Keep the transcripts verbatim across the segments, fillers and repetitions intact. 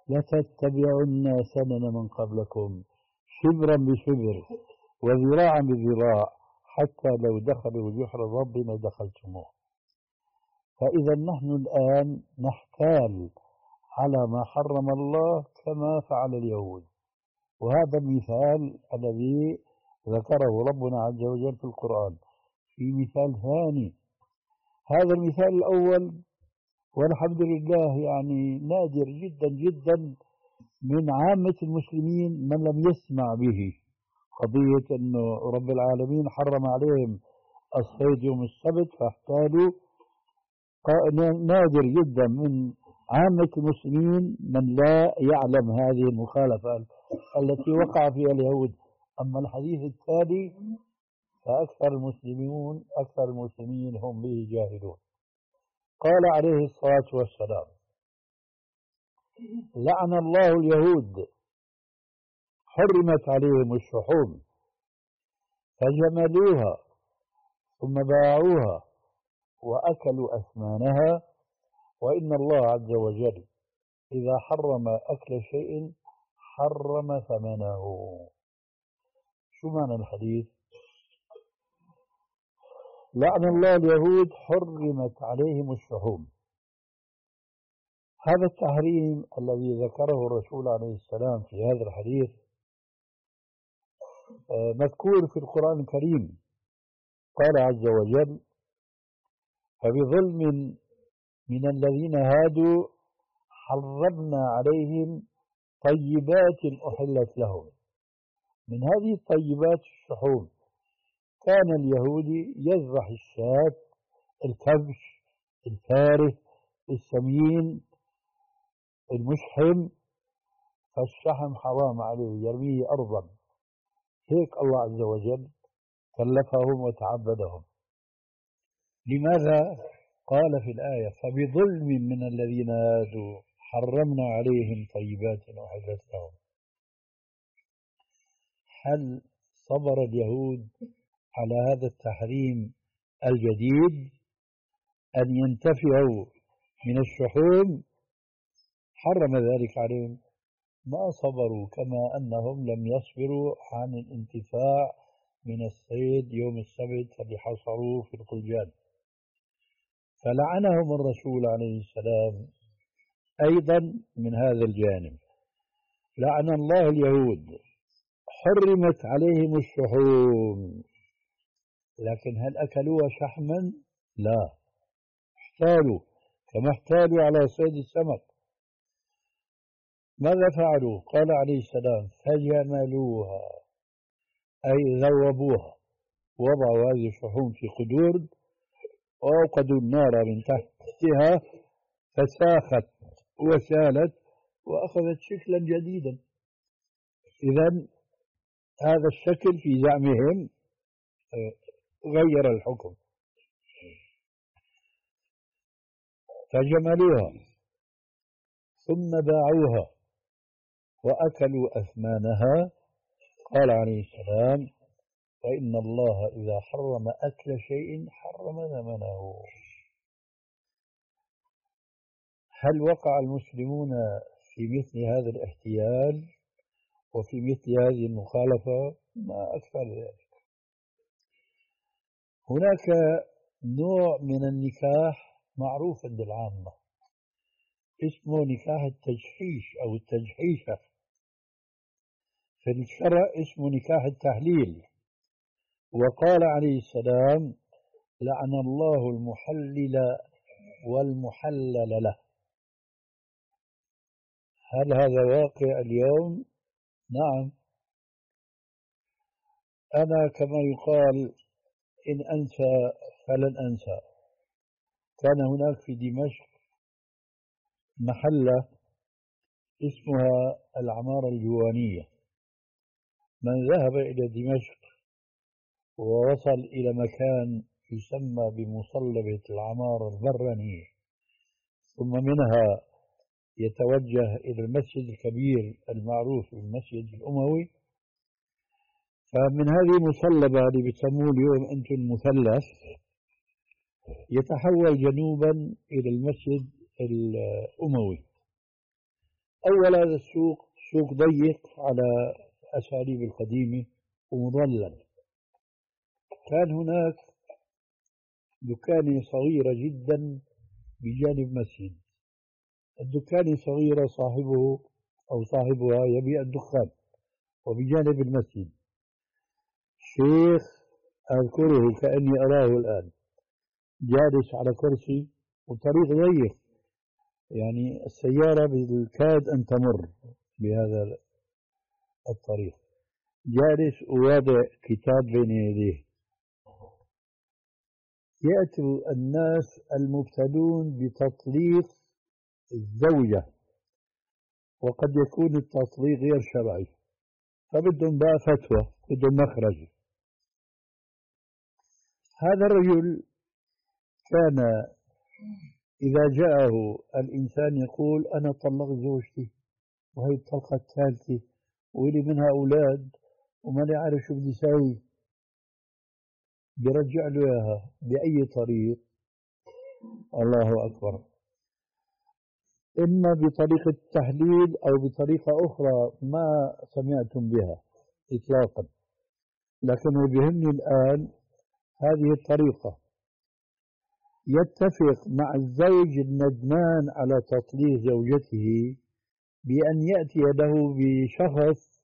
لتتبعن سنن من قبلكم شبرا بشبر وذراعا بذراع حتى لو دخلوا جحر رب لدخلتموه. فإذا نحن الآن نحتال على ما حرم الله كما فعل اليهود. وهذا المثال الذي ذكره ربنا عز وجل في القرآن. في مثال ثاني، هذا المثال الأول والحمد لله يعني نادر جدا جدا من عامة المسلمين من لم يسمع به، قضية أنه رب العالمين حرم عليهم الصيد يوم السبت فاحتالوا. نادر جدا من عامة المسلمين من لا يعلم هذه المخالفة التي وقع فيها اليهود. أما الحديث التالي فأكثر المسلمون أكثر المسلمين هم به جاهلون. قال عليه الصلاة والسلام: لعن الله اليهود حرمت عليهم الشحوم فجملوها ثم باعوها وأكلوا أثمانها، وإن الله عز وجل إذا حرم أكل شيء حرم ثمنه. شو معنى الحديث؟ لعن الله اليهود حرمت عليهم الشحوم. هذا التحريم الذي ذكره الرسول عليه السلام في هذا الحديث مذكور في القرآن الكريم. قال عز وجل: فبظلم من الذين هادوا حرمنا عليهم طيبات أحلت لهم. من هذه الطيبات الشحوم. كان اليهودي يذبح الشاة، الكبش، الفارس، السمين، المشحم، فالشحم حرام عليه يرميه أرضا. هيك الله عز وجل كلفهم وتعبدهم. لماذا؟ قال في الآية: فبظلم من الذين هادوا حرمنا عليهم طيبات أحلت لهم. هل صبر اليهود على هذا التحريم الجديد أن ينتفعوا من الشحوم؟ حرم ذلك عليهم. ما صبروا، كما أنهم لم يصبروا عن الانتفاع من الصيد يوم السبت اللي حصروه في القلجان. فلعنهم الرسول عليه السلام أيضا من هذا الجانب. لعن الله اليهود حرمت عليهم الشحوم، لكن هل أكلوها شحما؟ لا، احتالوا كما احتالوا على صيد السمك. ماذا فعلوا؟ قال عليه السلام: فجملوها، أي ذوبوها، وضعوا هذه الشحوم في قدور وأوقدوا النار من تحتها فساخت وسالت وأخذت شكلا جديدا. إذن هذا الشكل في زعمهم غير الحكم. فجملوها ثم باعوها وأكلوا أثمانها. قال عليه السلام: فإن الله إذا حرم أكل شيء حرم ثمنه. هل وقع المسلمون في مثل هذا الاحتيال وفي مثل هذه المخالفة؟ ما أكثر ذلك. هناك نوع من النكاح معروف عند العامة اسمه نكاح التجحيش أو التجحيشة. في الشرع اسمه نكاح التحليل. وقال عليه السلام: لعن الله المحلل والمحلل له. هل هذا واقع اليوم؟ نعم. أنا كما يقال إن أنسى فلن أنسى. كان هناك في دمشق محلة اسمها العمارة الجوانية. من ذهب إلى دمشق ووصل إلى مكان يسمى بمصلبة العمارة البرانية، ثم منها يتوجه إلى المسجد الكبير المعروف بالمسجد الأموي، فمن هذه المصلبة اللي بيسموه اليوم أنتم المثلث يتحول جنوبا إلى المسجد الأموي. أول هذا السوق سوق ضيق على أساليب القديمة ومظلل. كان هناك دكانة صغيرة جدا بجانب مسجد. الدكانة صغيرة، صاحبه أو صاحبها يبيع الدخان، وبجانب المسجد شيخ أذكره كأني أراه الآن جالس على كرسي، وطريق ضيق، يعني السيارة بالكاد أن تمر بهذا الطريق، جالس وواضع كتاب بين يديه. يأتي الناس المبتلون بتطليق الزوجة، وقد يكون التطليق غير شرعي، فبدهم بقى فتوى، بدهم مخرج. هذا الرجل كان إذا جاءه الإنسان يقول أنا طلقت زوجتي وهي الطلقة الثالثة ولي منها أولاد وما عارف شو بدي سوي، برجع له إياها بأي طريق؟ الله أكبر. إما بطريقة التحليل أو بطريقة أخرى ما سمعتم بها إطلاقا، لكن بيهمني الآن هذه الطريقة. يتفق مع الزوج الندمان على تطليق زوجته بأن يأتي له بشخص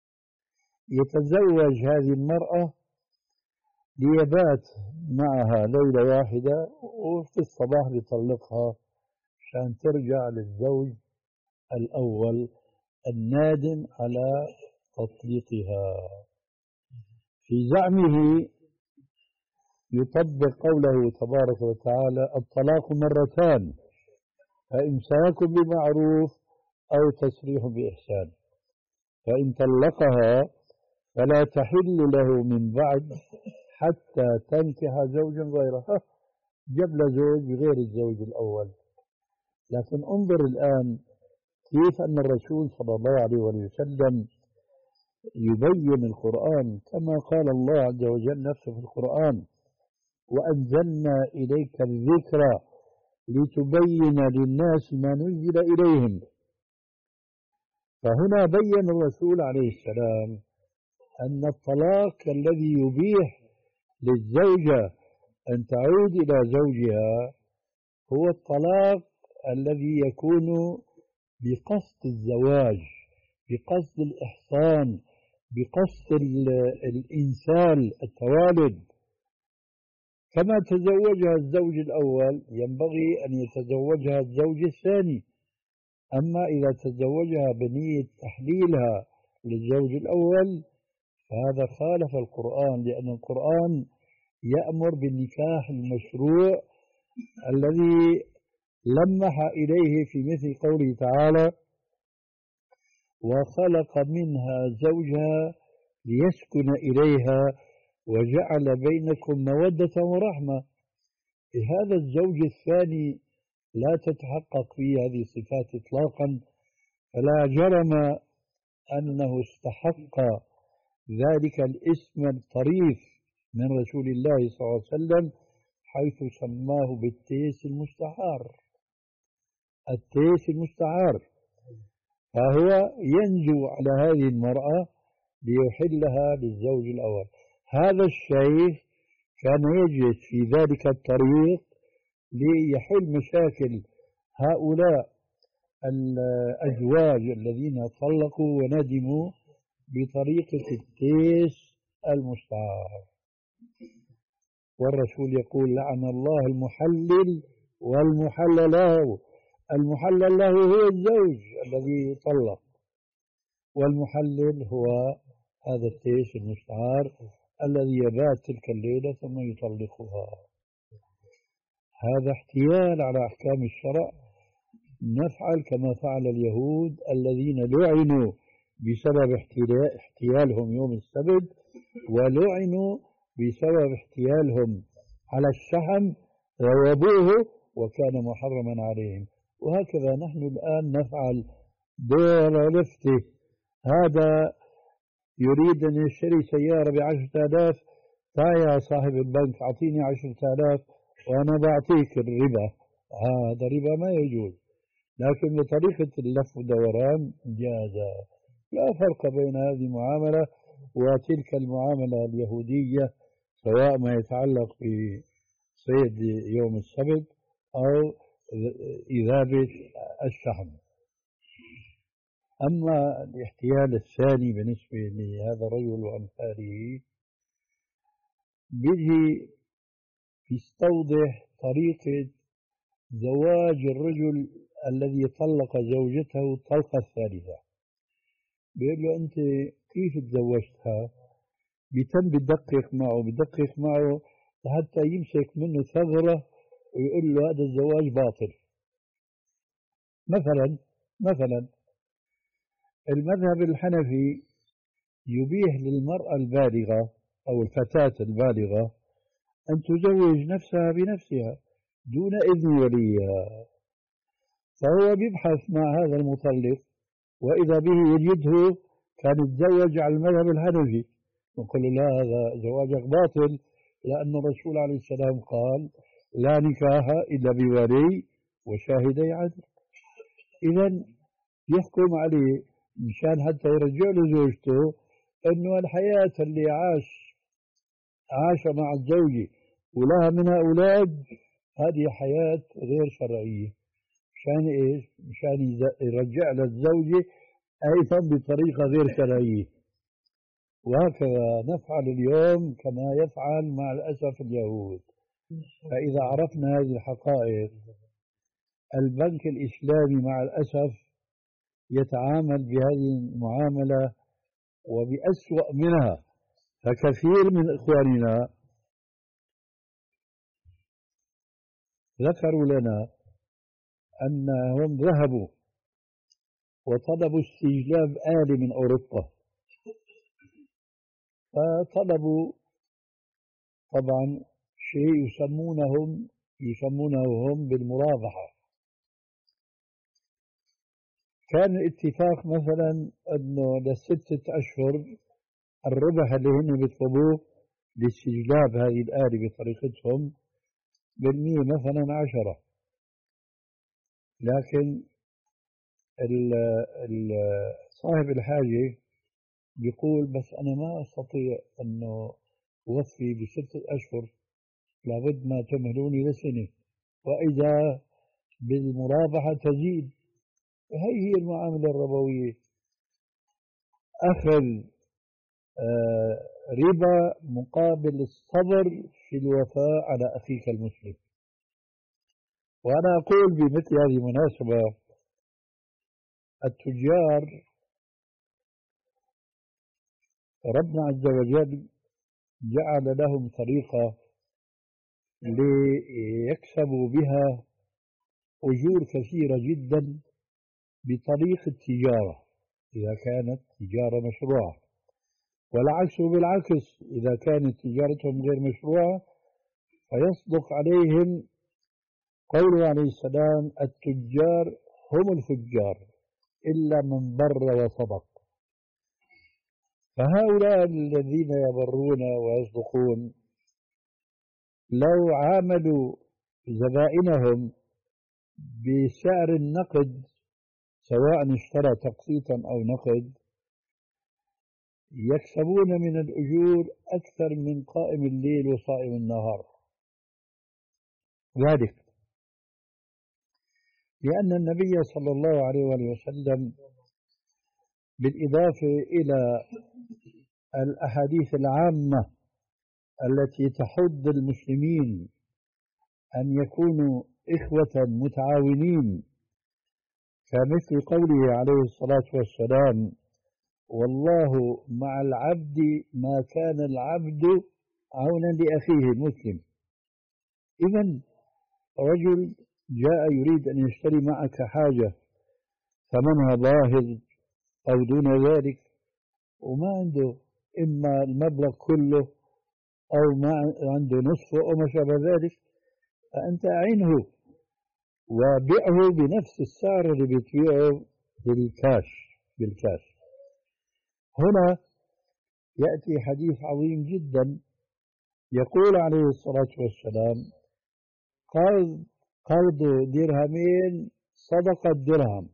يتزوج هذه المرأة ليبات معها ليلة واحدة، وفي الصباح يطلقها عشان ترجع للزوج الأول النادم على تطليقها. في زعمه يطبق قوله تبارك وتعالى الطلاق مرتان، فإمساك بمعروف أو تسريح بإحسان، فإن طلقها فلا تحل له من بعد حتى تنكح زوجا غيره. جاب له زوج غير الزوج الأول. لكن انظر الآن كيف أن الرسول صلى الله عليه وسلم يبين القرآن، كما قال الله عز وجل نفسه في القرآن وأنزلنا إليك الذكر لتبين للناس ما نزل إليهم. فهنا بين الرسول عليه السلام أن الطلاق الذي يبيح للزوجة أن تعود إلى زوجها هو الطلاق الذي يكون بقصد الزواج، بقصد الإحصان، بقصد الإنسال، التوالد. كما تزوجها الزوج الأول ينبغي أن يتزوجها الزوج الثاني. أما إذا تزوجها بنية تحليلها للزوج الأول فهذا خالف القرآن، لأن القرآن يأمر بالنكاح المشروع الذي لمح إليه في مثل قوله تعالى وخلق منها زوجها ليسكن إليها وجعل بينكم مودة ورحمة. هذا الزوج الثاني لا تتحقق فيه هذه الصفات إطلاقا، فلا جرم أنه استحق ذلك الاسم الطريف من رسول الله صلى الله عليه وسلم حيث سماه بالتيس المستعار. التيس المستعار، فهو ينزو على هذه المرأة ليحلها للزوج الأول. هذا الشيخ كان يجلس في ذلك الطريق ليحل مشاكل هؤلاء الأزواج الذين طلقوا وندموا بطريقة التيس المستعار. والرسول يقول لعن الله المحلل والمحلل له. المحلل له هو الزوج الذي طلق، والمحلل هو هذا التيس المستعار الذي يبات تلك الليلة ثم يطلقها. هذا احتيال على أحكام الشرع. نفعل كما فعل اليهود الذين لعنوا بسبب احتيالهم يوم السبت، ولعنوا بسبب احتيالهم على الشحم، ذوبوه وكان محرما عليهم. وهكذا نحن الآن نفعل دور لفته. هذا يريد أن يشتري سيارة بعشرة آلاف، تعال يا صاحب البنك أعطيني عشرة آلاف وأنا بعطيك الربا. هذا ربا ما يجوز، لكن بطريقة اللف والدوران جاز. لا فرق بين هذه المعاملة وتلك المعاملة اليهودية، سواء ما يتعلق بصيد يوم السبت أو إذابة الشحم. أما الاحتيال الثاني بالنسبة لهذا الرجل وأمثاله، بيجي يستوضح طريقة زواج الرجل الذي طلق زوجته الطلقة الثالثة. بيقول له أنت كيف تزوجتها؟ بيتم بدقق معه بدقق معه لحتى يمسك منه ثغرة ويقول له هذا الزواج باطل. مثلا مثلا المذهب الحنفي يبيح للمرأة البالغة أو الفتاة البالغة أن تزوج نفسها بنفسها دون إذن وليها، فهو بيبحث مع هذا المطلق وإذا به يجده كان يتزوج على المذهب الحنفي، نقول له لا، هذا زواجك باطل، لأن الرسول عليه السلام قال لا نكاح إلا بولي وشاهدي عدل. إذا يحكم عليه مشان حتى يرجع له زوجته أنه الحياة اللي عاش عاش مع الزوجة ولها منها أولاد هذه حياة غير شرعية. مشان إيش؟ مشان يرجع للزوجة أيضا بطريقة غير شرعية. وهكذا نفعل اليوم كما يفعل مع الأسف اليهود. فإذا عرفنا هذه الحقائق، البنك الإسلامي مع الأسف يتعامل بهذه المعاملة وبأسوأ منها. فكثير من إخواننا ذكروا لنا أنهم ذهبوا وطلبوا استجلاب آلي من أوروبا، فطلبوا طبعا شيء يسمونهم يسمونه هم بالمرابحة. كان الاتفاق مثلا أنه لستة أشهر الربح اللي هم بيطلبوه لاستجلاب هذه الآلة بطريقتهم بالمية مثلا عشرة، لكن ال ال صاحب الحاجة بيقول بس أنا ما أستطيع أنه أوفي بستة أشهر، لابد ما تمهلوني لسنة، وإذا بالمرابحة تزيد. هي هي المعاملة الربوية، أخذ آه ربا مقابل الصبر في الوفاء على أخيك المسلم. وأنا أقول بمثل هذه المناسبة التجار ربنا عز وجل جعل لهم طريقة ليكسبوا بها أجور كثيرة جدا بطريق التجارة إذا كانت تجارة مشروعة، والعكس بالعكس إذا كانت تجارتهم غير مشروعة فيصدق عليهم قوله عليه السلام التجار هم الفجار إلا من بر وصدق. فهؤلاء الذين يبرون ويصدقون لو عاملوا زبائنهم بسعر النقد سواء اشترى تقسيطا أو نقد يكسبون من الأجور أكثر من قائم الليل وصائم النهار. ذلك لأن النبي صلى الله عليه وسلم بالإضافة إلى الأحاديث العامة التي تحض المسلمين أن يكونوا إخوة متعاونين، كمثل قوله عليه الصلاة والسلام والله مع العبد ما كان العبد عونا لأخيه المسلم. إذن رجل جاء يريد أن يشتري معك حاجة ثمنها باهظ أو دون ذلك وما عنده إما المبلغ كله أو ما عنده نصفه أو ما شابه ذلك، فأنت أعينه وبيعه بنفس السعر اللي بتبيعه بالكاش بالكاش. هنا يأتي حديث عظيم جدا يقول عليه الصلاة والسلام قرض قرض درهمين صدقة درهم،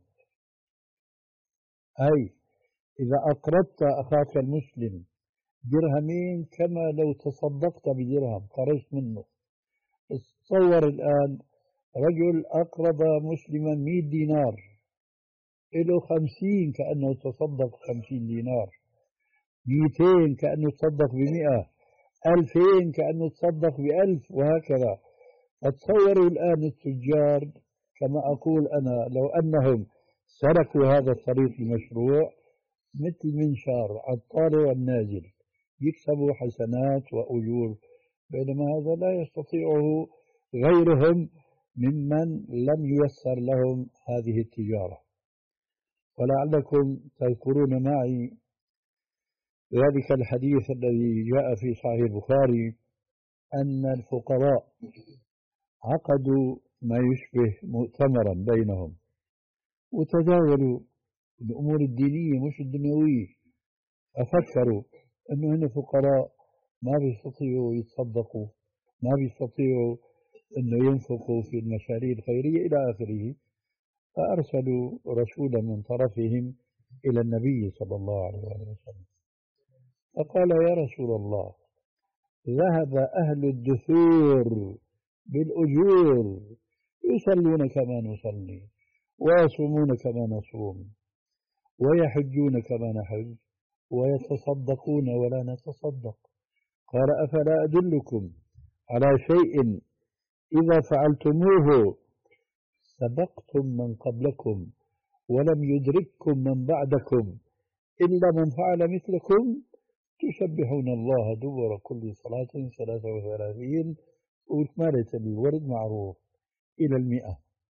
أي إذا أقرضت أخاك المسلم درهمين كما لو تصدقت بدرهم خرجت منه. تصور الآن رجل أقرض مسلما مئة دينار، له خمسين كأنه تصدق خمسين دينار، مئتين كأنه تصدق بمئة، ألفين كأنه تصدق بألف، وهكذا. فتصوروا الآن التجار كما أقول أنا لو أنهم سلكوا هذا الطريق المشروع مثل منشار على الطالع والنازل، يكسبوا حسنات وأجور، بينما هذا لا يستطيعه غيرهم ممن لم ييسر لهم هذه التجارة. ولعلكم تذكرون معي ذلك الحديث الذي جاء في صحيح البخاري أن الفقراء عقدوا ما يشبه مؤتمرا بينهم وتداولوا الأمور الدينية مش الدنيوية، أفكروا أنه هن فقراء ما بيستطيعوا يتصدقوا، ما بيستطيعوا أنه ينفقوا في المشاريع الخيرية إلى آخره، فأرسلوا رسولا من طرفهم إلى النبي صلى الله عليه وسلم فقال: يا رسول الله، ذهب أهل الدثور بالأجور يصلون كما نصلي ويصومون كما نصوم ويحجون كما نحج ويتصدقون ولا نتصدق. قال: أفلا أدلكم على شيء إذا فعلتموه سبقتم من قبلكم ولم يدرككم من بعدكم إلا من فعل مثلكم، تسبحون الله دبر كل صلاة ثلاثة وثلاثين، وكمالة الورد معروف إلى المئة.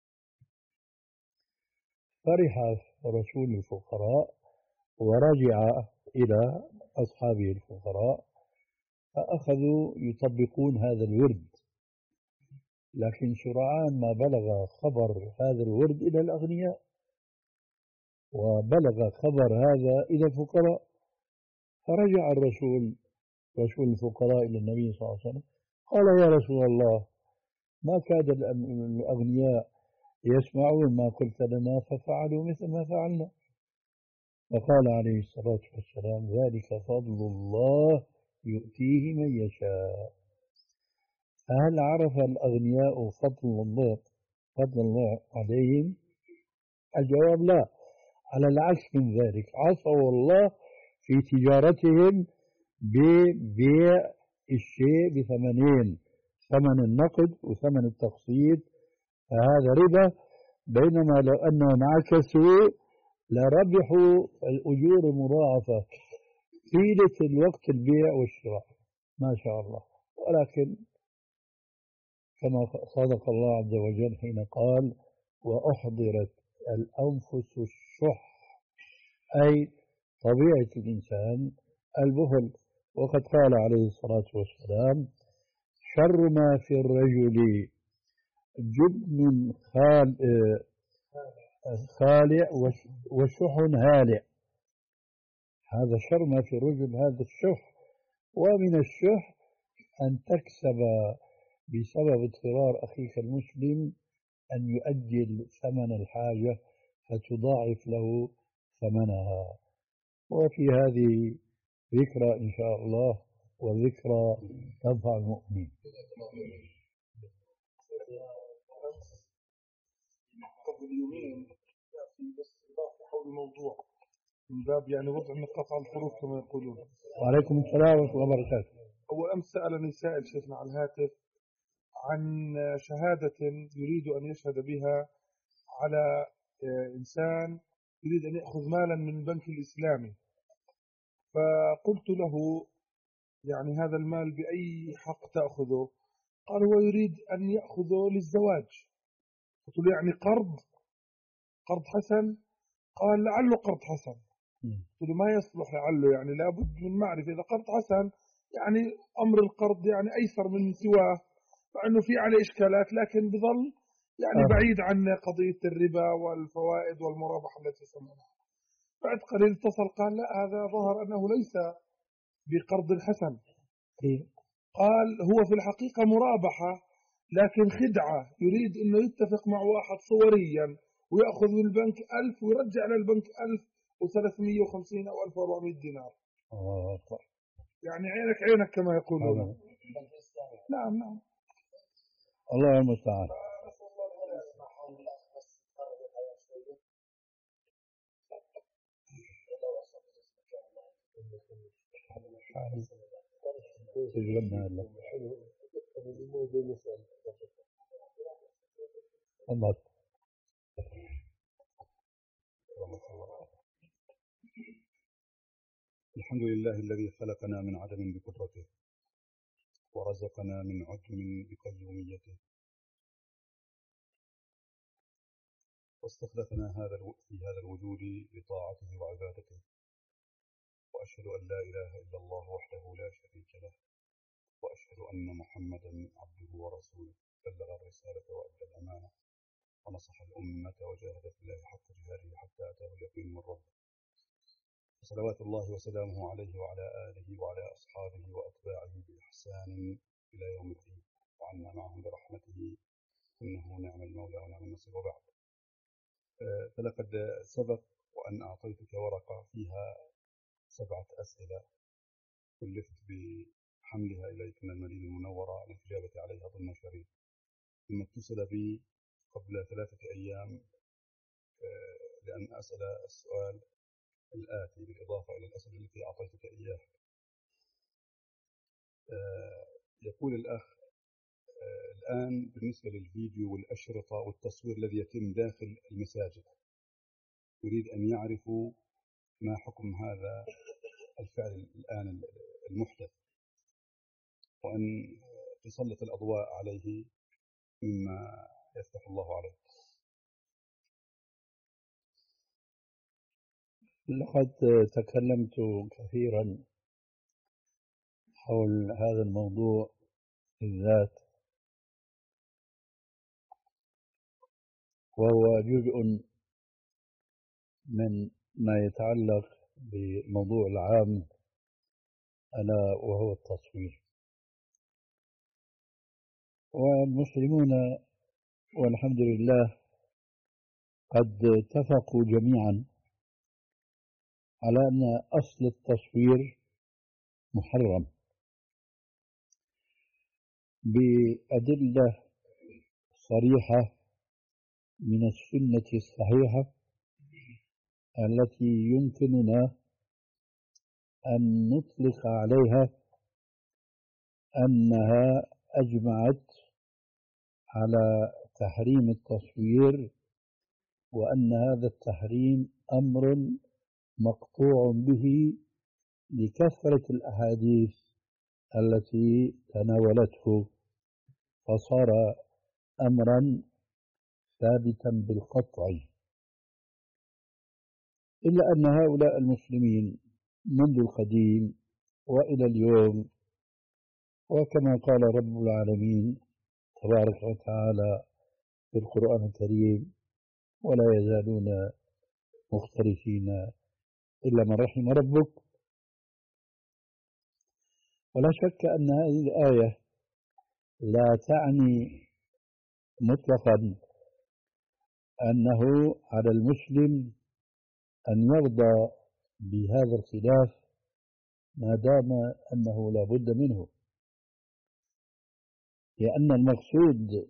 فرح رسول الفقراء ورجع إلى أصحابه الفقراء فأخذوا يطبقون هذا الورد، لكن سرعان ما بلغ خبر هذا الورد إلى الأغنياء وبلغ خبر هذا إلى الفقراء، فرجع الرسول رسول الفقراء إلى النبي صلى الله عليه وسلم قال: يا رسول الله، ما كاد الأغنياء يسمعون ما قلت لنا ففعلوا مثل ما فعلنا. فقال عليه الصلاة والسلام: ذلك فضل الله يؤتيه من يشاء. فهل عرف الأغنياء فضل الله فضل الله عليهم؟ الجواب لا، على العكس من ذلك، عصوا الله في تجارتهم ببيع الشيء بثمنين، ثمن النقد وثمن التقسيط، فهذا ربا، بينما لو أنهم عكسوا لربحوا الأجور المضاعفة طيلة الوقت البيع والشراء ما شاء الله. ولكن كما صدق الله عز وجل حين قال: وأحضرت الأنفس الشح، أي طبيعة الإنسان البخل. وقد قال عليه الصلاة والسلام: شر ما في الرجل جبن خال خالع وشح هالع. هذا شر ما في الرجل، هذا الشح. ومن الشح أن تكسب بسبب اضطرار أخيك المسلم أن يؤجل ثمن الحاجة فتضاعف له ثمنها. وفي هذه ذكرى إن شاء الله، والذكرى تنفع المؤمنين. قبل يومين في بس إضافة حول الموضوع من باب يعني وضع النقاط على الحروف كما يقولون. وعليكم السلام ورحمة الله وبركاته. أول أمس سألني سائل شيخنا على الهاتف عن شهادة يريد أن يشهد بها على إنسان يريد أن يأخذ مالا من البنك الإسلامي، فقلت له يعني هذا المال بأي حق تأخذه؟ قال هو يريد أن يأخذه للزواج. قلت له يعني قرض قرض حسن؟ قال لعله قرض حسن. قلت له ما يصلح لعله، يعني لابد من معرفة. إذا قرض حسن يعني أمر القرض يعني أيسر من سواه، مع أنه في عليه إشكالات لكن بظل يعني بعيد عن قضية الربا والفوائد والمرابحة التي سمعناها. بعد قليل اتصل قال لا، هذا ظهر أنه ليس بقرض حسن. قال هو في الحقيقة مرابحة لكن خدعة، يريد أنه يتفق مع واحد صوريا ويأخذ من البنك ألف ويرجع للبنك ألف وثلاثمئة وخمسين أو ألف وأربعمئة دينار. آه. يعني عينك عينك كما يقولون. آه. نعم نعم. الله المستعان. تجربنا هلا. الله. الحمد لله الذي خلقنا من عدم بقدرته ورزقنا من عدم بقيوميته واستخلفنا هذا في هذا الوجود لطاعته وعبادته، وأشهد أن لا إله إلا الله وحده لا شريك له، وأشهد أن محمدا عبده ورسوله بلغ الرسالة وأدى الأمانة ونصح الأمة وجاهد في الله حق جهاده حتى أتاه اليقين من ربه، صلوات الله وسلامه عليه وعلى آله وعلى أصحابه وأتباعه بإحسان إلى يوم الدين، وعنا معهم برحمته إنه نعم المولى ونعم النصير. وبعد، فلقد سبق وأن أعطيتك ورقة فيها سبعة أسئلة كلفت بحملها إليك من المدينة المنورة للإجابة عليها ضمن شريط، ثم اتصل بي قبل ثلاثة أيام لأن أسأل السؤال الآتي بالإضافة إلى الأسئلة التي أعطيتك إياها. يقول الأخ الآن بالنسبة للفيديو والأشرطة والتصوير الذي يتم داخل المساجد، يريد أن يعرفوا ما حكم هذا الفعل الآن المحدث، وأن تسلط الأضواء عليه مما يفتح الله عليه. لقد تكلمت كثيرا حول هذا الموضوع بالذات، وهو جزء من ما يتعلق بالموضوع العام ألا وهو التصوير. والمسلمون والحمد لله قد اتفقوا جميعا على أن أصل التصوير محرم بأدلة صريحة من السنة الصحيحة التي يمكننا أن نطلق عليها أنها أجمعت على تحريم التصوير، وأن هذا التحريم أمر مقطوع به لكثرة الأحاديث التي تناولته، فصار أمرا ثابتا بالقطع. إلا أن هؤلاء المسلمين منذ القديم وإلى اليوم، وكما قال رب العالمين تبارك وتعالى في القرآن الكريم: ولا يزالون مختلفين إلا من رحم ربك. ولا شك أن هذه الآية لا تعني مطلقا أنه على المسلم أن يرضى بهذا الخلاف ما دام أنه لا بد منه، لأن المقصود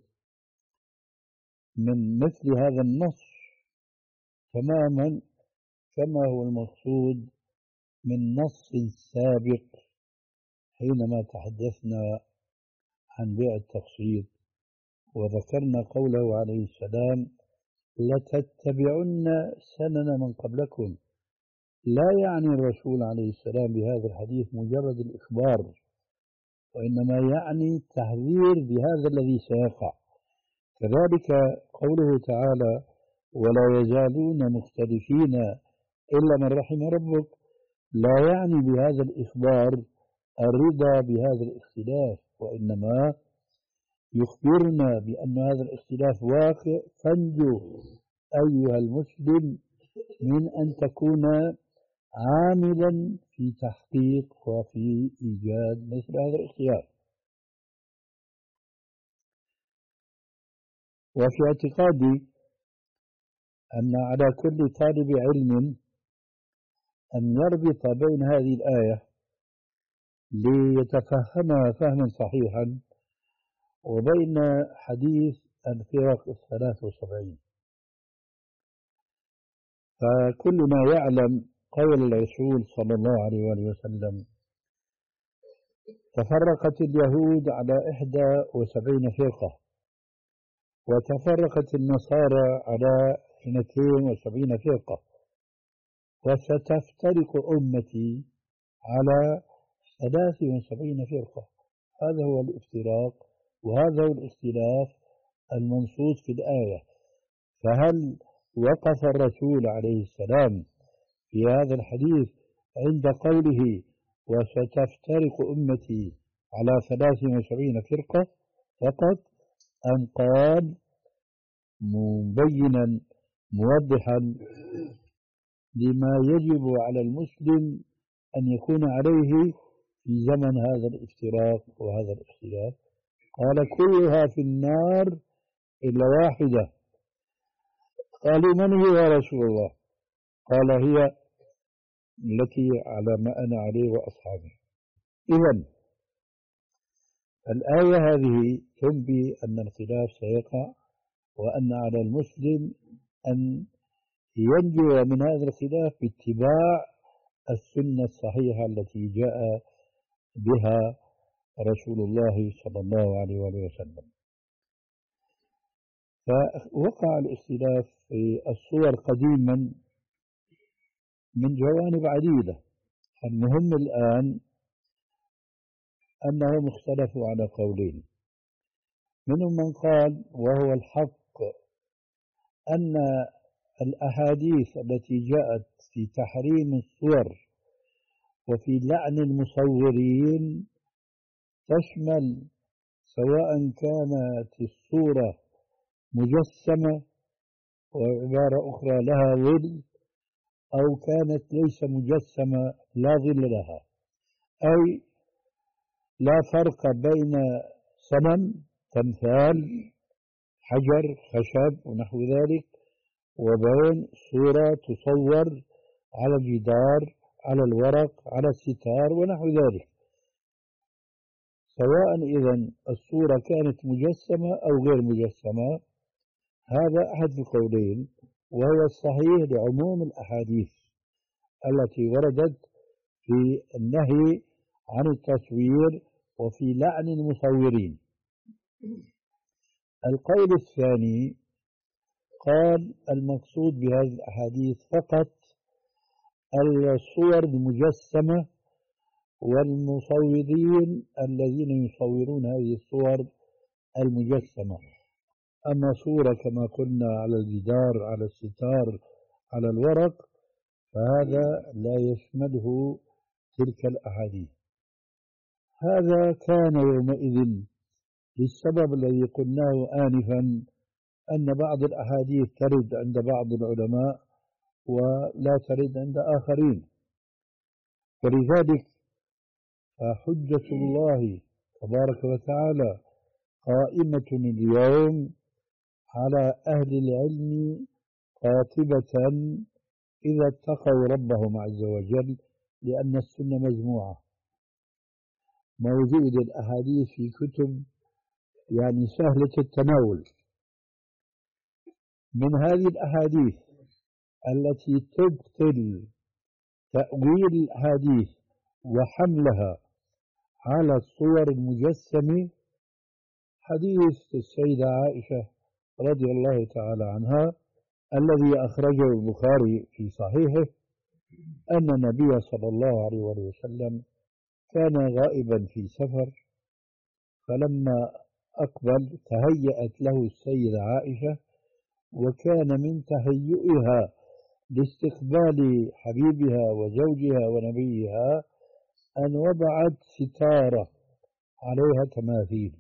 من مثل هذا النص تماما كما هو المقصود من نص سابق حينما تحدثنا عن بيع التقسيط، وذكرنا قوله عليه السلام: لتتبعن سنن من قبلكم. لا يعني الرسول عليه السلام بهذا الحديث مجرد الإخبار، وإنما يعني التحذير بهذا الذي سيقع. كذلك قوله تعالى: ولا يزالون مختلفين إلا من رحم ربك، لا يعني بهذا الإخبار الرضا بهذا الاختلاف، وإنما يخبرنا بأن هذا الاختلاف واقع، فانجو أيها المسلم من أن تكون عاملا في تحقيق وفي إيجاد مثل هذا الاختلاف. وفي اعتقادي أن على كل طالب علم أن يربط بين هذه الآية ليتفهمها فهما صحيحا وبين حديث الفرق الثلاث وسبعين. فكلنا يعلم قول الرسول صلى الله عليه وآله وسلم: تفرقت اليهود على إحدى وسبعين فرقة، وتفرقت النصارى على اثنتين وسبعين فرقة، وستفترق أمتي على ثلاث وسبعين فرقة. هذا هو الافتراق، وهذا هو الاختلاف المنصوص في الآية. فهل وقف الرسول عليه السلام في هذا الحديث عند قوله وستفترق أمتي على ثلاث وسبعين فرقة فقط، أم قال مبينا موضحا لما يجب على المسلم أن يكون عليه في زمن هذا الافتراق وهذا الاختلاف؟ قال كلها في النار إلا واحدة. قالوا من هي يا رسول الله؟ قال هي التي على ما أنا عليه وأصحابي. إذن الآية هذه تنبي أن الخلاف سيقع، وأن على المسلم أن ينجو من هذا الخلاف باتباع السنة الصحيحة التي جاء بها رسول الله صلى الله عليه وسلم. فوقع الاختلاف في الصور قديما من جوانب عديدة. المهم الآن أنهم اختلفوا على قولين. منهم من قال وهو الحق أن الأحاديث التي جاءت في تحريم الصور وفي لعن المصورين تشمل سواء كانت الصورة مجسمة وعبارة أخرى لها ظل، أو كانت ليس مجسمة لا ظل لها، أي لا فرق بين صنم تمثال حجر خشب ونحو ذلك وبين صورة تصور على الجدار على الورق على الستار ونحو ذلك، سواء إذن الصورة كانت مجسمة أو غير مجسمة. هذا أحد القولين، وهو الصحيح لعموم الأحاديث التي وردت في النهي عن التصوير وفي لعن المصورين. القول الثاني قال المقصود بهذه الأحاديث فقط الصور المجسمة والمصورين الذين يصورون هذه الصور المجسمة. أما صورة كما قلنا على الجدار على الستار على الورق فهذا لا يشمله تلك الأحاديث. هذا كان يومئذ للسبب الذي قلناه آنفا، أن بعض الأحاديث ترد عند بعض العلماء ولا ترد عند آخرين، ولذلك فحجة الله تبارك وتعالى قائمة اليوم على أهل العلم قاطبة إذا اتقوا ربهم عز وجل، لأن السنة مجموعة موجود الأحاديث في كتب يعني سهلة التناول. من هذه الأحاديث التي تبطل تأويل الأحاديث وحملها على الصور المجسمة حديث السيدة عائشة رضي الله تعالى عنها الذي أخرجه البخاري في صحيحه أن النبي صلى الله عليه وسلم كان غائبا في سفر، فلما أقبل تهيأت له السيدة عائشة، وكان من تهيئها لاستقبال حبيبها وزوجها ونبيها أن وضعت ستارة عليها تماثيل،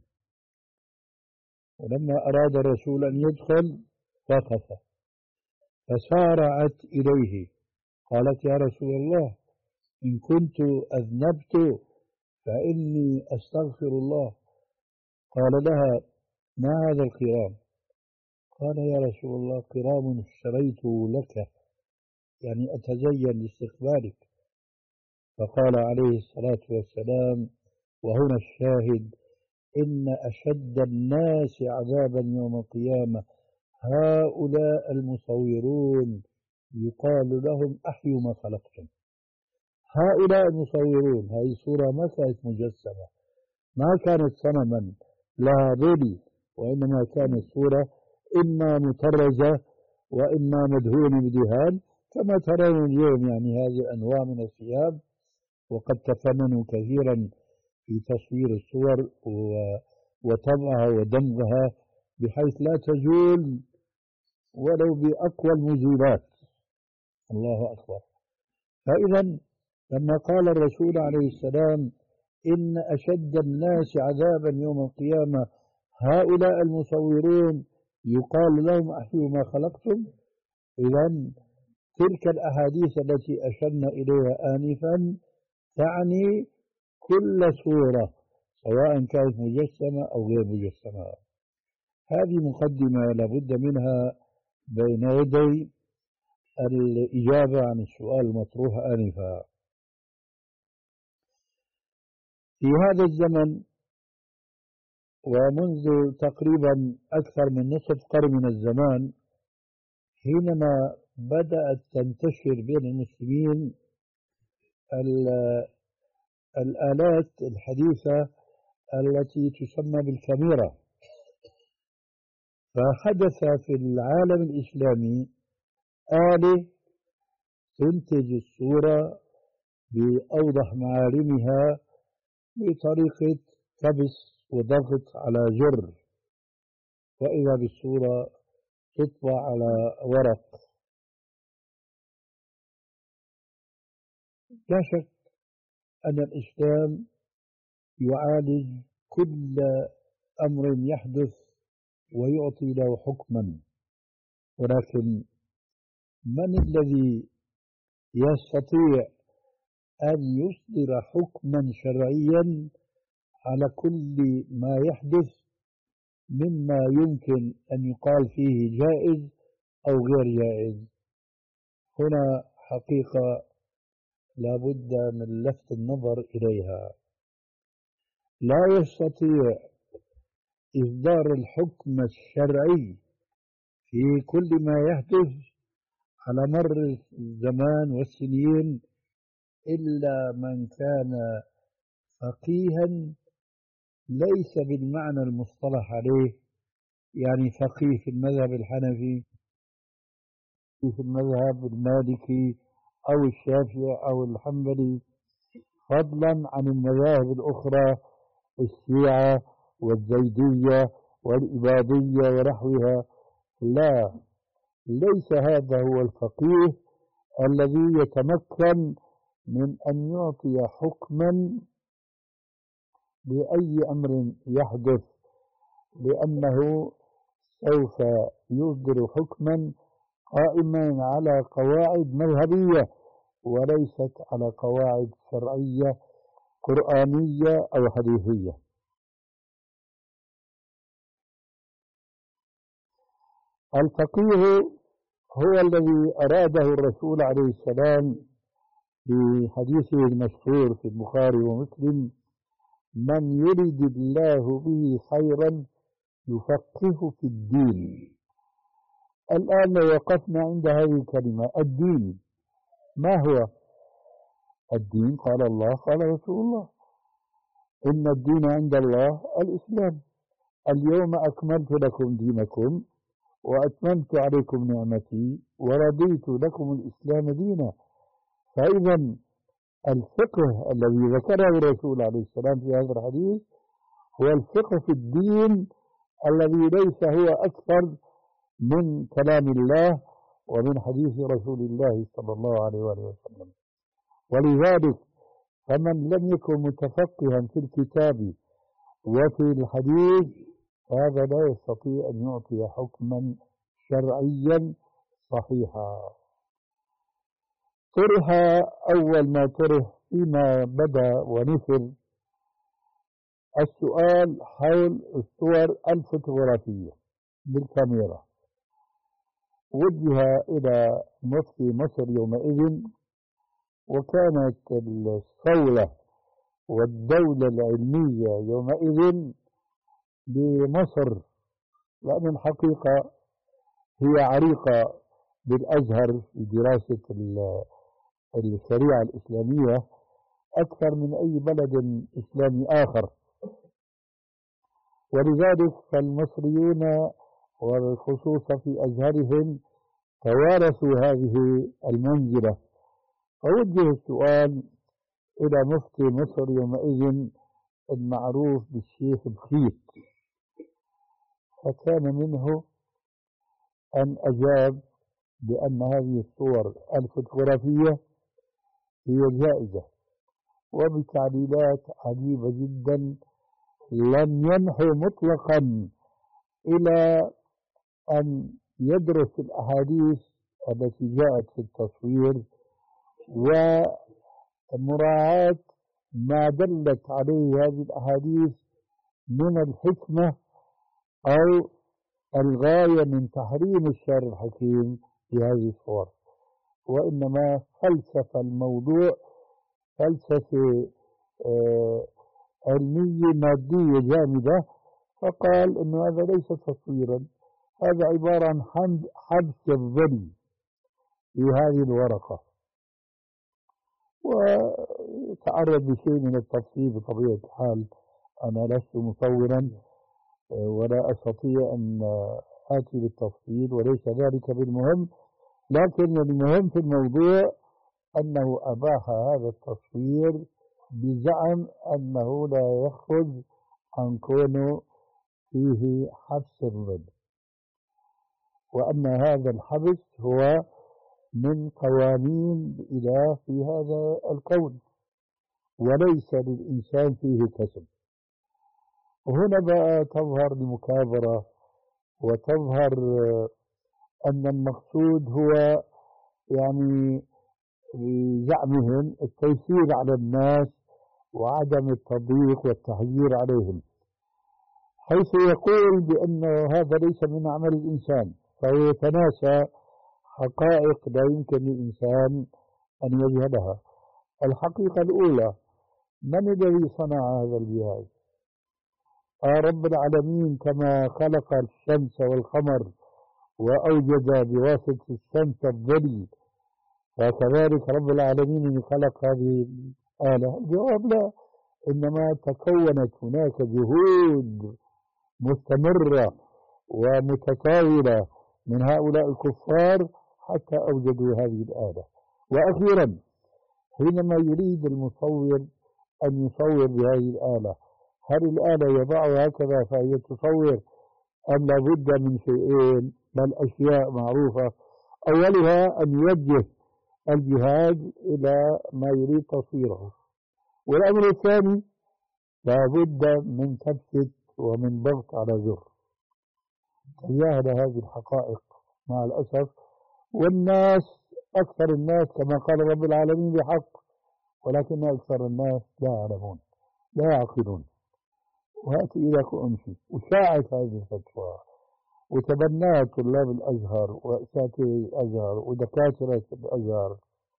ولما أراد الرسول أن يدخل وقف، فسارعت إليه قالت يا رسول الله إن كنت أذنبت فإني أستغفر الله. قال لها ما هذا القرام؟ قال يا رسول الله كرام اشتريته لك، يعني أتزين لاستقبالك. فقال عليه الصلاة والسلام، وهنا الشاهد: إن أشد الناس عذابا يوم القيامة هؤلاء المصورون، يقال لهم أحيوا ما خلقتم. هؤلاء المصورون، هذه الصورة ما كانت مجسمة، ما كانت صنما لا ظل، وإنما كانت صورة إما مطرزة وإما مدهون بدهان كما ترون اليوم، يعني هذه أنواع من الثياب، وقد تفننوا كثيرا في تصوير الصور وطبعها ودمغها بحيث لا تزول ولو بأقوى المزيلات. الله أكبر. فإذا لما قال الرسول عليه السلام إن أشد الناس عذابا يوم القيامة هؤلاء المصورون، يقال لهم أحيوا ما خلقتم، إذا تلك الأحاديث التي أشرنا إليها آنفا تعني كل صورة سواء كانت مجسمة أو غير مجسمة. هذه مقدمة لابد منها بين يدي الإجابة عن السؤال المطروح آنفا. في هذا الزمن ومنذ تقريبا أكثر من نصف قرن من الزمان، حينما بدأت تنتشر بين المسلمين الآلات الحديثة التي تسمى بالكاميرا، فحدث في العالم الإسلامي آلة تنتج الصورة بأوضح معالمها بطريقة كبس وضغط على زر، وإذا بالصورة تطبع على ورق. لا شك أن الإسلام يعالج كل أمر يحدث ويعطي له حكما، ولكن من الذي يستطيع أن يصدر حكما شرعيا على كل ما يحدث مما يمكن أن يقال فيه جائز أو غير جائز؟ هنا حقيقة لا بد من لفت النظر إليها. لا يستطيع إصدار الحكم الشرعي في كل ما يحدث على مر الزمان والسنين إلا من كان فقيها، ليس بالمعنى المصطلح عليه، يعني فقيه في المذهب الحنفي، في المذهب المالكي أو الشافعي أو الحنبلي، فضلا عن المذاهب الأخرى الشيعة والزيدية والإباضية ونحوها. لا، ليس هذا هو الفقيه الذي يتمكن من أن يعطي حكما لأي أمر يحدث، لأنه سوف يصدر حكما قائما على قواعد مذهبية وليست على قواعد شرعية قرآنية أو حديثية. الفقيه هو الذي أراده الرسول عليه السلام في حديثه المشهور في البخاري ومسلم: من يرد الله به خيرا يفقهه في الدين. الآن لو وقفنا عند هذه الكلمة، الدين ما هو؟ الدين قال الله قال رسول الله: إن الدين عند الله الإسلام، اليوم أكملت لكم دينكم وأتممت عليكم نعمتي ورضيت لكم الإسلام دينا. فإذا الفقه الذي ذكره الرسول عليه السلام في هذا الحديث هو الفقه في الدين الذي ليس هو أكثر من كلام الله ومن حديث رسول الله صلى الله عليه وآله وسلم. ولذلك فمن لم يكن متفقها في الكتاب وفي الحديث هذا لا يستطيع أن يعطي حكما شرعيا صحيحا. طرح أول ما طرح فيما بدأ ونفر السؤال حول الصور الفوتوغرافية بالكاميرا. وجه إلى مفتي مصر يومئذ، وكانت الصولة والدولة العلمية يومئذ بمصر، لأن الحقيقة هي عريقة بالأزهر في دراسة الشريعة الإسلامية أكثر من أي بلد إسلامي آخر، ولذلك فالمصريون والخصوص في أزهرهم توارثوا هذه المنزلة. فوجه السؤال إلى مفتي مصر يومئذ المعروف بالشيخ بخيت، فكان منه أن أجاب بأن هذه الصور الفوتوغرافية هي جائزة، وبتعليلات عجيبة جدا لم ينحو مطلقا إلى أن يدرس الأحاديث التي جاءت في التصوير ومراعاة ما دلت عليه هذه الأحاديث من الحكمة أو الغاية من تحريم الشرع الحكيم في هذه الصور، وإنما فلسفة الموضوع فلسفة آه علمية مادية جامدة، فقال إن هذا ليس تصويرا، هذا عبارة عن حبس الظل في هذه الورقة، وتعرض بشيء من التفصيل. بطبيعة الحال أنا لست مصورا ولا أستطيع أن آتي بالتفصيل، وليس ذلك بالمهم، لكن المهم في الموضوع أنه أباح هذا التصوير بزعم أنه لا يخرج عن كونه فيه حبس الظل، وأن هذا الحبس هو من قوانين الإله في هذا الكون وليس للإنسان فيه كسب. وهنا بقى تظهر المكابرة، وتظهر أن المقصود هو يعني بزعمهم التيسير على الناس وعدم التضييق والتحيير عليهم، حيث يقول بأن هذا ليس من عمل الإنسان، فهو يتناسى حقائق لا يمكن للإنسان أن يجهلها. الحقيقة الأولى، من الذي صنع هذا الجهاز؟ آه رب العالمين، كما خلق الشمس والقمر وأوجد بواسطة الشمس الظل، فكذلك رب العالمين خلق هذه الآلة. الجواب لا، إنما تكونت هناك جهود مستمرة ومتطاولة من هؤلاء الكفار حتى أوجدوا هذه الآلة. وأخيرا حينما يريد المصور أن يصور بهذه الآلة، هل الآلة يضعها هكذا فهي تصور أم لابد من شيئين، بل أشياء معروفة؟ أولها أن يوجه الجهاز إلى ما يريد تصويره، والأمر الثاني لابد من كبسة ومن ضغط على زر. تجاهل هذه الحقائق مع الأسف، والناس أكثر الناس كما قال رب العالمين بحق، ولكن أكثر الناس لا يعلمون لا يعقلون. وهاتي إليك أمشي، وشاعت هذه الفتوى وتبناها طلاب الأزهر وأساتذة الأزهر ودكاترة الأزهر،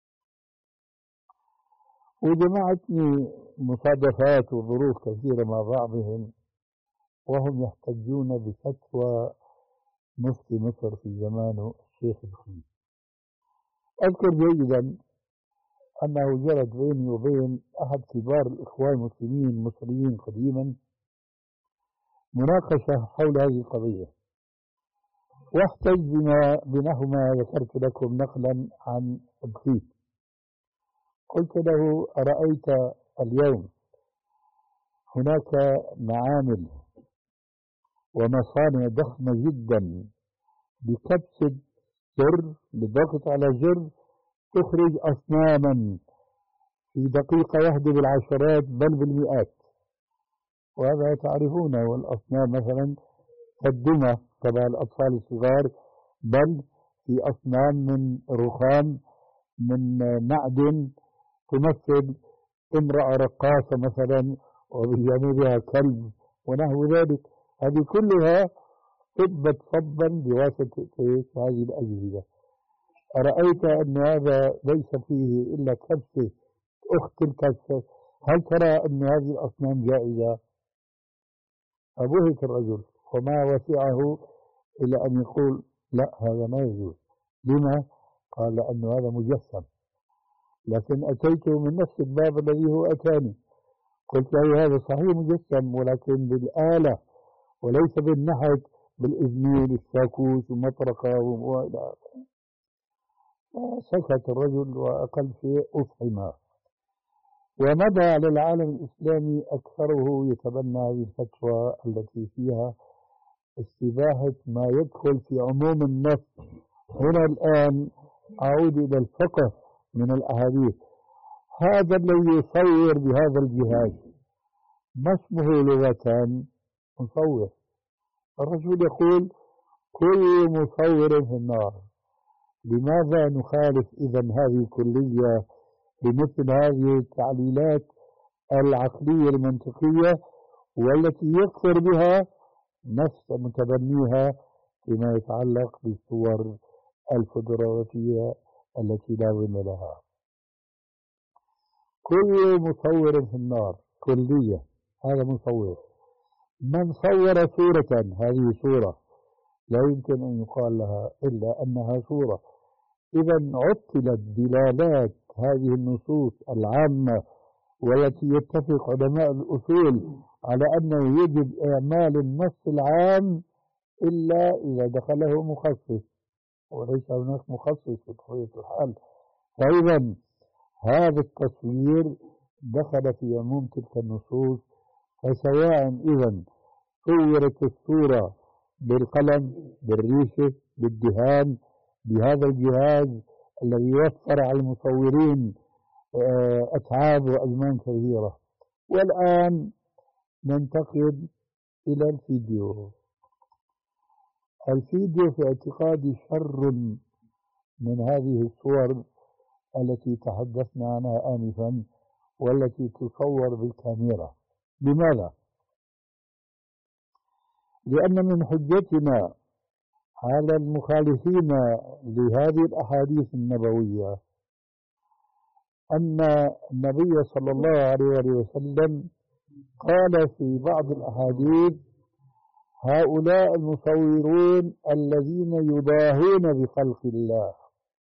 وجمعتني مصادفات وظروف كثيرة مع بعضهم وهم يحتجون بفتوى مفتي مصر في زمانه الشيخ بخيت. أذكر جيدا أنه جرت بيني وبين أحد كبار الإخوان المسلمين المصريين قديما مناقشة حول هذه القضية، واحتج بما بنحو ما ذكرت لكم نقلا عن بخيت. قلت له: أرأيت اليوم هناك معامل ومصانع ضخمة جدا بكبسة زر، بضغط على زر تخرج أصناما في دقيقة واحدة بالعشرات بل بالمئات، وهذا تعرفونه. والأصنام مثلا الدمى تبع الأطفال الصغار، بل في أصنام من رخام من معدن تمثل امرأة رقاصة مثلا وبجانبها كلب ونحو ذلك. هذه كلها صبت صبا بواسطة هذه الأجهزة. أرأيت أن هذا ليس فيه إلا كبسة أخت الكبسة، هل ترى أن هذه الأصنام جائزة؟ أبهت الرجل وما وسعه إلى أن يقول لا هذا ما يجوز. لما؟ قال لأن هذا مجسم، لكن أتيته من نفس الباب الذي هو أتاني، قلت له هذا صحيح مجسم ولكن بالآلة وليس بالنحت بالإزميل الساكوس ومطرقة وإلى آخره. سكت الرجل وأقل شيء أفهم. ومضى على العالم الإسلامي أكثره يتبنى هذه الفتوى التي فيها استباحة ما يدخل في عموم النص. هنا الآن أعود إلى الفقه من الأحاديث. هذا الذي يصور بهذا الجهاز ما اسمه لغة؟ مصور. الرسول يقول كل مصور في النار. لماذا نخالف إذا هذه الكلية بمثل هذه التعليلات العقلية المنطقية والتي يكفر بها نفس متبنيها فيما يتعلق بالصور الفوتوغرافية التي لا ظل لها؟ كل مصور في النار كلية، هذا مصور. من صور صورة، هذه صورة لا يمكن أن يقال لها إلا أنها صورة. إذا عطلت دلالات هذه النصوص العامة والتي يتفق علماء الأصول على أنه يجب إعمال النص العام إلا إذا دخله مخصص، وليس هناك مخصص بطبيعة الحال. فإذا هذا التصوير دخل في عموم تلك النصوص. فسواء إذا صورت الصورة بالقلم بالريشة بالدهان بهذا الجهاز الذي يوفر على المصورين أتعاب وأزمان كثيرة. والآن ننتقل إلى الفيديو. الفيديو في اعتقادي شر من هذه الصور التي تحدثنا عنها آنفا والتي تصور بالكاميرا. لماذا؟ لأن من حجتنا على المخالفين لهذه الأحاديث النبوية أن النبي صلى الله عليه وسلم قال في بعض الأحاديث هؤلاء المصورون الذين يضاهون بخلق الله.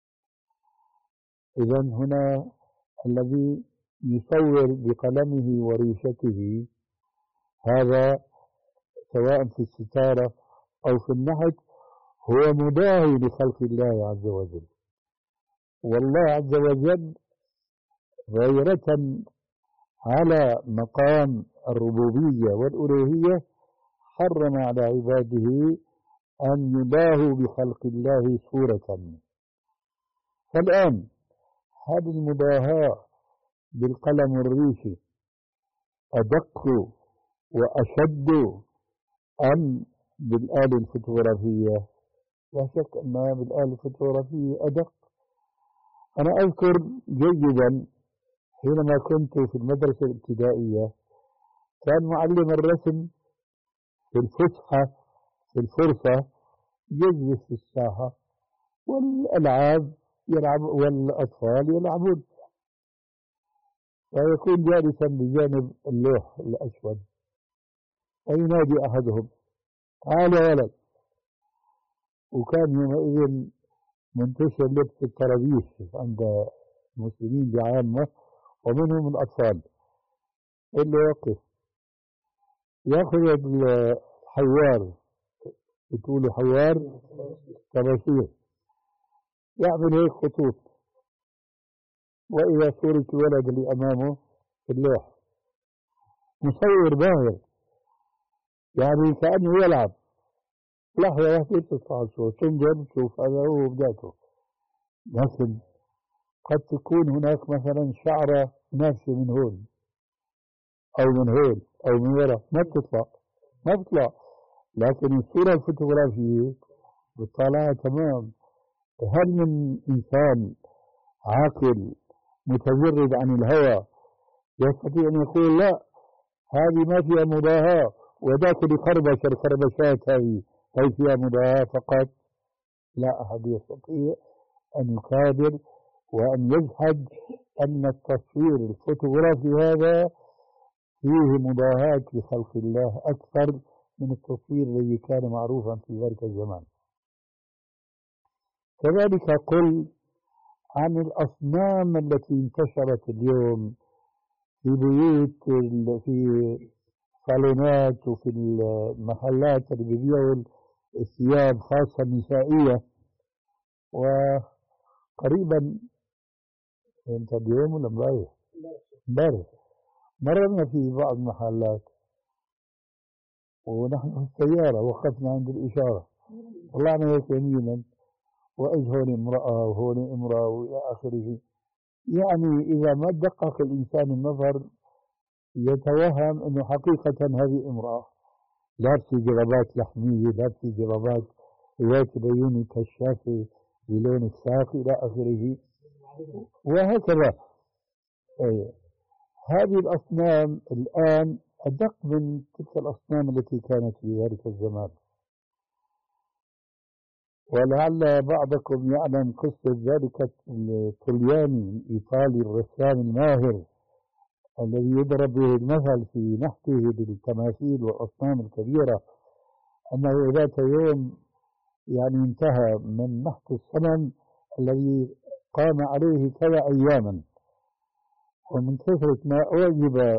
إذا هنا الذي يصور بقلمه وريشته هذا سواء في الستارة أو في النحت هو مداهي لخلق الله عز وجل. والله عز وجل غيرة على مقام الربوبية والألوهية حرم على عباده أن يباهوا بخلق الله صورة. فالآن هذه المباهاة بالقلم والريش أدق وأشد أم بالآلة الفوتوغرافية؟ لا شك أنها بالآلة الفوتوغرافية أدق. أنا أذكر جيدا حينما كنت في المدرسة الابتدائية كان معلم الرسم في الفسحة في الفرصة يجلس في الساحة والألعاب يلعب والأطفال يلعبون، ويكون جالسا بجانب اللوح الأسود وينادي أحدهم تعال يا ولد. وكان يومئذ منتشر لبس الطرابيش عند المسلمين بعامة ومنهم الأطفال. اللي يقف ياخذ الحوار بتقولوا حوار طباشير يعمل هيك خطوط، وإذا صورة الولد اللي أمامه في اللوح مصور باهر يعني كأنه يلعب. لحظة واحدة تطلع الصورة تنجم تشوف هذا هو بدايته. لكن قد تكون هناك مثلا شعرة نافشة من هون أو من هون أو من وراء ما بتطلع ما بتطلع لكن الصورة الفوتوغرافية بتطلعها تمام. هل من إنسان عاقل متجرد عن الهوى يستطيع أن يقول لا هذه ما فيها مباهاة وذاك اللي خربش الخربشات هذه هل فيها مضاهاة فقط؟ لا أحد يستطيع أن يكابر وأن يجحد أن التصوير الفوتوغرافي هذا فيه مضاهاة لخلق الله أكثر من التصوير الذي كان معروفا في ذلك الزمان. كذلك قل عن الأصنام التي انتشرت اليوم في بيوت، في صالونات وفي المحلات اللي بيبيعوا الثياب خاصة نسائية. وقريبا انت اليوم ولا امبارح؟ امبارح مررنا في بعض المحلات ونحن في السيارة وقفنا عند الإشارة، طلعنا هيك يمينا وإذ هون امرأة وهون امرأة وإلى آخره. يعني إذا ما دقق الإنسان النظر يتوهم أنه حقيقة هذه امرأة لابسة جرابات لحمية، لابسة جرابات ذات بيون كشافة بلون الساق إلى آخره وهكذا. أيه. هذه الأصنام الآن أدق من تلك الأصنام التي كانت في ذلك الزمان. ولعل بعضكم يعلم قصة ذلك الطلياني الإيطالي الرسام الماهر الذي يضرب به المثل في نحته بالتماثيل والأصنام الكبيرة، أنه ذات يوم يعني انتهى من نحت الصنم الذي قام عليه كذا أياما، ومن كثرة ما أعجب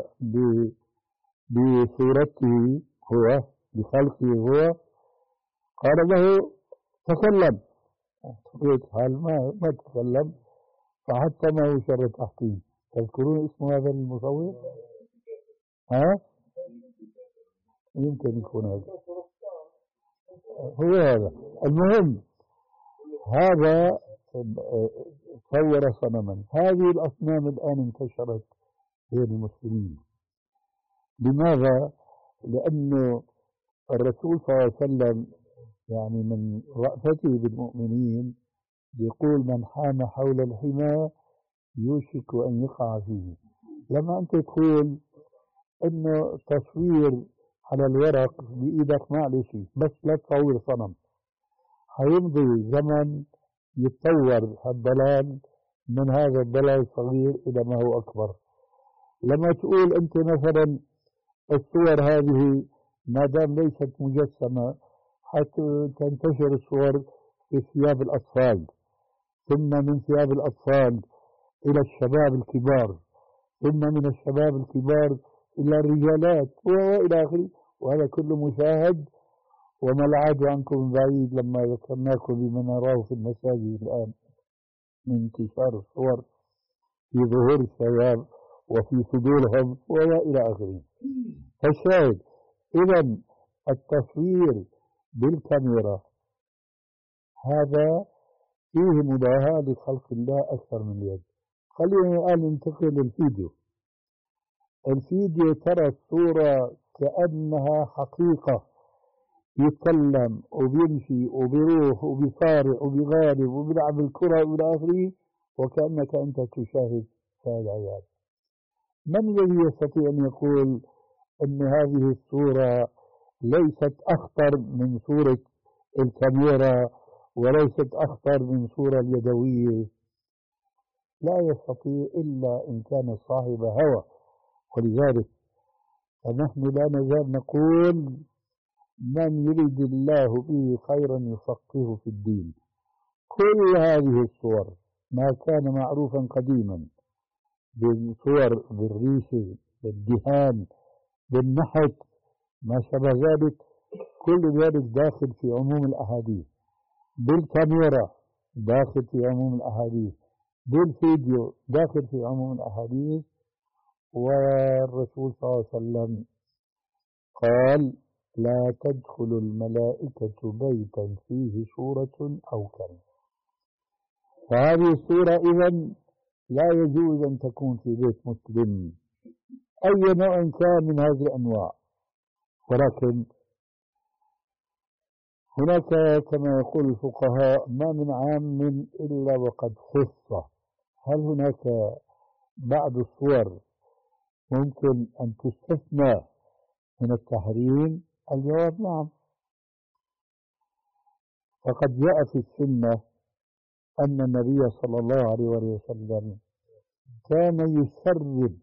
بصورته هو بخلقه هو قال له تكلم. حال ما ما تكلم فحطمه شر التحطيم. تذكرون اسم هذا المصور؟ ها؟ يمكن يكون هذا هو هذا. المهم هذا صور صنما. هذه الأصنام الآن انتشرت بين المسلمين. لماذا؟ لأنه الرسول صلى الله عليه وسلم يعني من رأفته بالمؤمنين يقول من حام حول الحمى يوشك أن يقع فيه. لما أنت تقول أنه تصوير على الورق بإيدك ما عليه شيء، بس لا تصور صنم، حيمضي زمن يتطور الضلال من هذا الضلال الصغير إلى ما هو أكبر. لما تقول أنت مثلا الصور هذه ما دام ليست مجسمة حتى تنتشر الصور في ثياب الأطفال، ثم من ثياب الأطفال إلى الشباب الكبار، ثم من الشباب الكبار إلى الرجالات وإلى آخره، وهذا كله مشاهد. وما العاد عنكم بعيد لما ذكرناكم بما نراه في المساجد الآن من انتشار الصور في ظهور الشباب وفي صدورهم وإلى آخره. فالشاهد إذا التصوير بالكاميرا هذا فيه مضاهاة لخلق الله أكثر من اليد. خلينا الآن ننتقل للفيديو. الفيديو ترى الصورة كأنها حقيقة، يتكلم وبيمشي وبيروح وبيصارع وبيغالب وبيلعب الكرة وإلى آخره، وكأنك أنت تشاهد هذا العيال. من الذي يستطيع أن يقول أن هذه الصورة ليست أخطر من صورة الكاميرا وليست أخطر من صورة اليدوية؟ لا يستطيع إلا إن كان صاحب هوى. ولذلك فنحن لا نزال نقول من يريد الله به خيرا يفقهه في الدين. كل هذه الصور ما كان معروفا قديما بالصور بالريشة بالدهان بالنحت ما شابه ذلك، كل ذلك داخل في عموم الأحاديث. بالكاميرا داخل في عموم الأحاديث، بالفيديو داخل في عموم الأحاديث. والرسول صلى الله عليه وسلم قال لا تدخل الملائكة بيتا فيه صورة أو كلمة. فهذه الصورة إذن لا يجوز أن تكون في بيت مسلم أي نوع كان من هذه الأنواع. ولكن هناك كما يقول الفقهاء ما من عام إلا وقد خص. هل هناك بعض الصور ممكن أن تستثنى من التحريم؟ الجواب نعم. فقد جاء في السنة أن النبي صلى الله عليه وسلم كان يسرب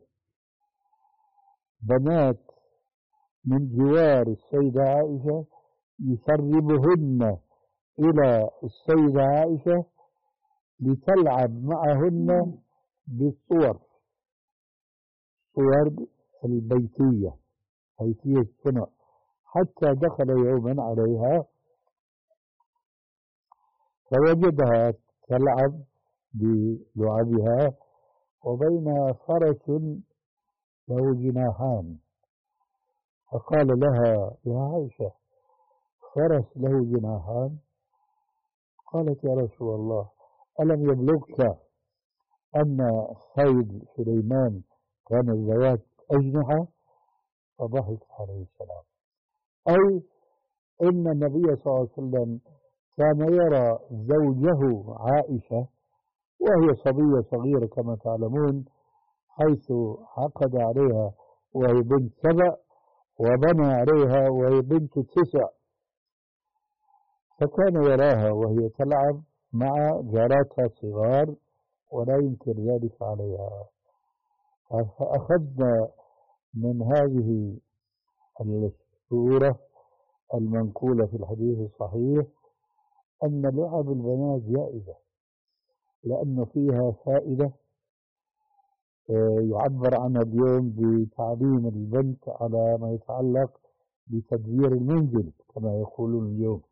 بنات من جوار السيدة عائشة، يسربهن إلى السيدة عائشة لتلعب معهن بالصور، صور البيتية، بيتية الصنع، حتى دخل يوما عليها فوجدها تلعب بلعبها وبينها فرس له جناحان، فقال لها: يا عائشة، فرس له جناحان؟ قالت: يا رسول الله، ألم يبلغك أن خيل سليمان كان ذوات أجنحة؟ فضحك عليه السلام. أي إن النبي صلى الله عليه وسلم كان يرى زوجه عائشة وهي صبية صغيرة كما تعلمون، حيث عقد عليها وهي بنت سبع وبنى عليها وهي بنت تسع، فكان يراها وهي تلعب مع جاراتها الصغار ولا ينكر ذلك عليها. فأخذنا من هذه الصورة المنقولة في الحديث الصحيح أن لعب البنات جائزة، لأن فيها فائدة يعبر عنها اليوم بتعليم البنت على ما يتعلق بتدبير المنزل كما يقولون اليوم.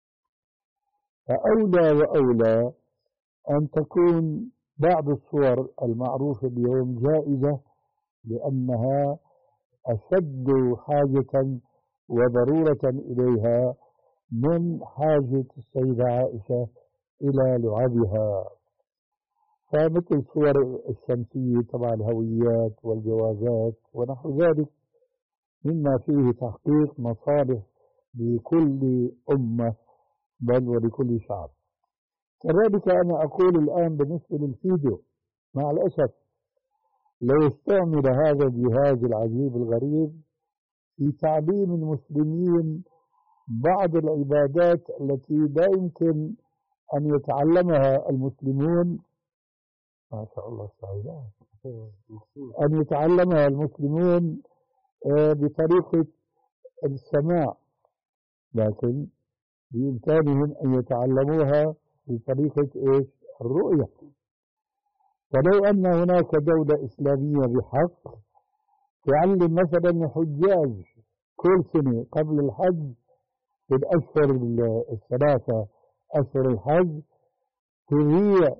فأولى وأولى أن تكون بعض الصور المعروفة اليوم جائزة، لأنها أشد حاجة وضرورة إليها من حاجة السيدة عائشة إلى لعبها. فمثل صور الشمسية تبع الهويات والجوازات ونحو ذلك مما فيه تحقيق مصالح لكل أمة بل ولكل شعب. كذلك أنا أقول الآن بالنسبة للفيديو، مع الأسف لو استعمل هذا الجهاز العجيب الغريب في تعليم المسلمين بعض العبادات التي لا يمكن أن يتعلمها المسلمون، ما شاء الله سعيدة، أن يتعلمها المسلمون بطريقة السماع، لكن بإمكانهم أن يتعلموها بطريقة إيش؟ الرؤية. ولو أن هناك دولة إسلامية بحق تعلم مثلا الحجاج كل سنة قبل الحج في الأشهر الثلاثة أشهر الحج تذيع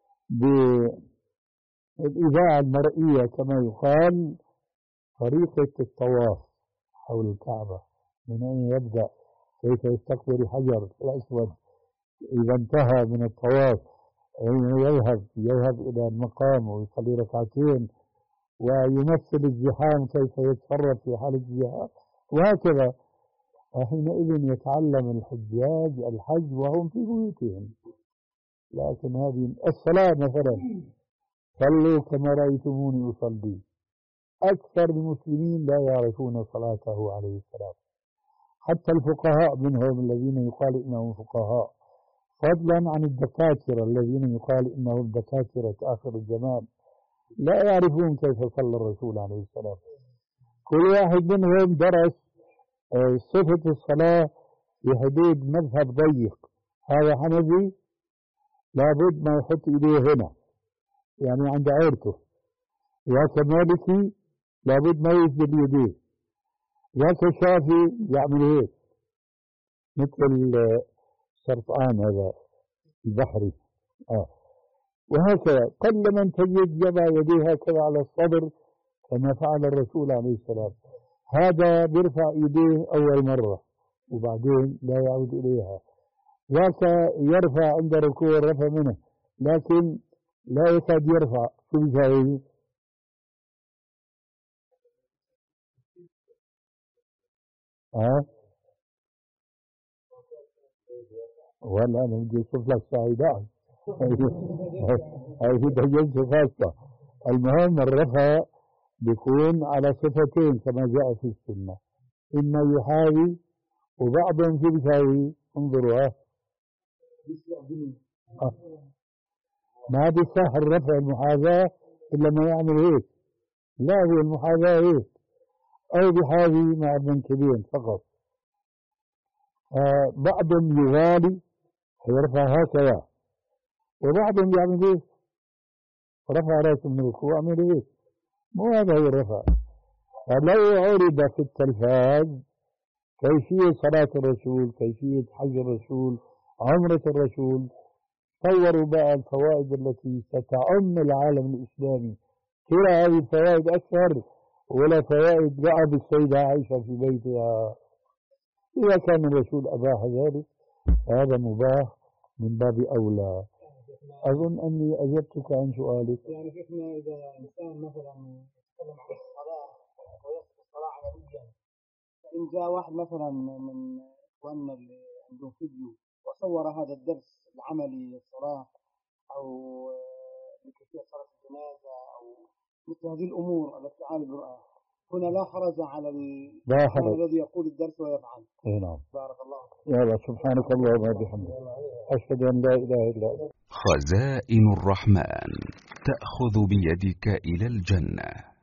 بالإذاعة المرئية كما يقال طريقة الطواف حول الكعبة، من أين يبدأ، كيف يستقبل الحجر الأسود، إذا انتهى من الطواف أين يذهب يذهب إلى المقام ويصلي ركعتين، ويمثل الزحام كيف يتصرف في حالة الزحام، وهكذا. وحينئذ يتعلم الحجاج الحج وهم في بيوتهم. لكن هذه الصلاة مثلا، صلوا كما رأيتموني أصلي، أكثر المسلمين لا يعرفون صلاته عليه السلام، حتى الفقهاء منهم الذين يقال إنهم فقهاء، فضلا عن الدكاترة الذين يقال إنهم دكاترة آخر الزمان، لا يعرفون كيف صلى الرسول عليه السلام. كل واحد منهم درس صفة الصلاة في حدود مذهب ضيق، هذا حنفي لابد ما يحط إيديه هنا يعني عند عورته، ذاك مالكي لابد ما يسجد يديه، ذاك شافي يعمل هيك مثل سرطان هذا البحري آه. وهكذا قل من تجد يضع يديه هكذا على الصدر كما فعل الرسول عليه السلام، هذا بيرفع ايديه اول مرة وبعدين لا يعود اليها، ذاك يرفع عند ركوع الرفع منه لكن لا يكاد يرفع. شو بيساوي؟ ها ولا انا بدي اشوف لك سعيدات هذه جلسة خاصة. المهم الرفع بيكون على صفتين كما جاء في السنة، إما يحاوي وبعضهم في بيساوي، انظروا آه. ما بيسهل رفع المحاذاة إلا ما يعمل هيك، لا هي المحاذاة هيك أو بحاذي مع المنكبين فقط. آه بعضهم يغالي يرفع هكذا، وبعضهم يعمل هيك رفع رأسه من الركوع يعمل هيك، مو هذا هو الرفع. فلو عرض في التلفاز كيفية صلاة الرسول، كيفية حج الرسول، عمرة الرسول، صوروا بقى الفوائد التي ستعم العالم الإسلامي، ترى هذه الفوائد أكثر ولا فوائد قعد السيدة عائشة في بيتها. إذا كان الرسول أباح ذلك هذا مباح من باب أولى. أظن أني أجبتك عن سؤالك. يعني شيخنا إذا إنسان مثلا يتكلم عن الصلاة ويصف الصلاة عمليا، فإن جاء واحد مثلا من إخواننا اللي عندهم فيديو وصور هذا الدرس العملي للصلاة أو لكيفية صلاة الجنازة أو مثل هذه الأمور التي تعالج برأها، هنا لا حرج على الإنسان الذي يقول الدرس ويفعل. إيه نعم. بارك الله. يا الله سبحانك اللهم وبحمدك أشهد أن لا إله إلا أنت. خزائن الرحمن تأخذ بيدك إلى الجنة.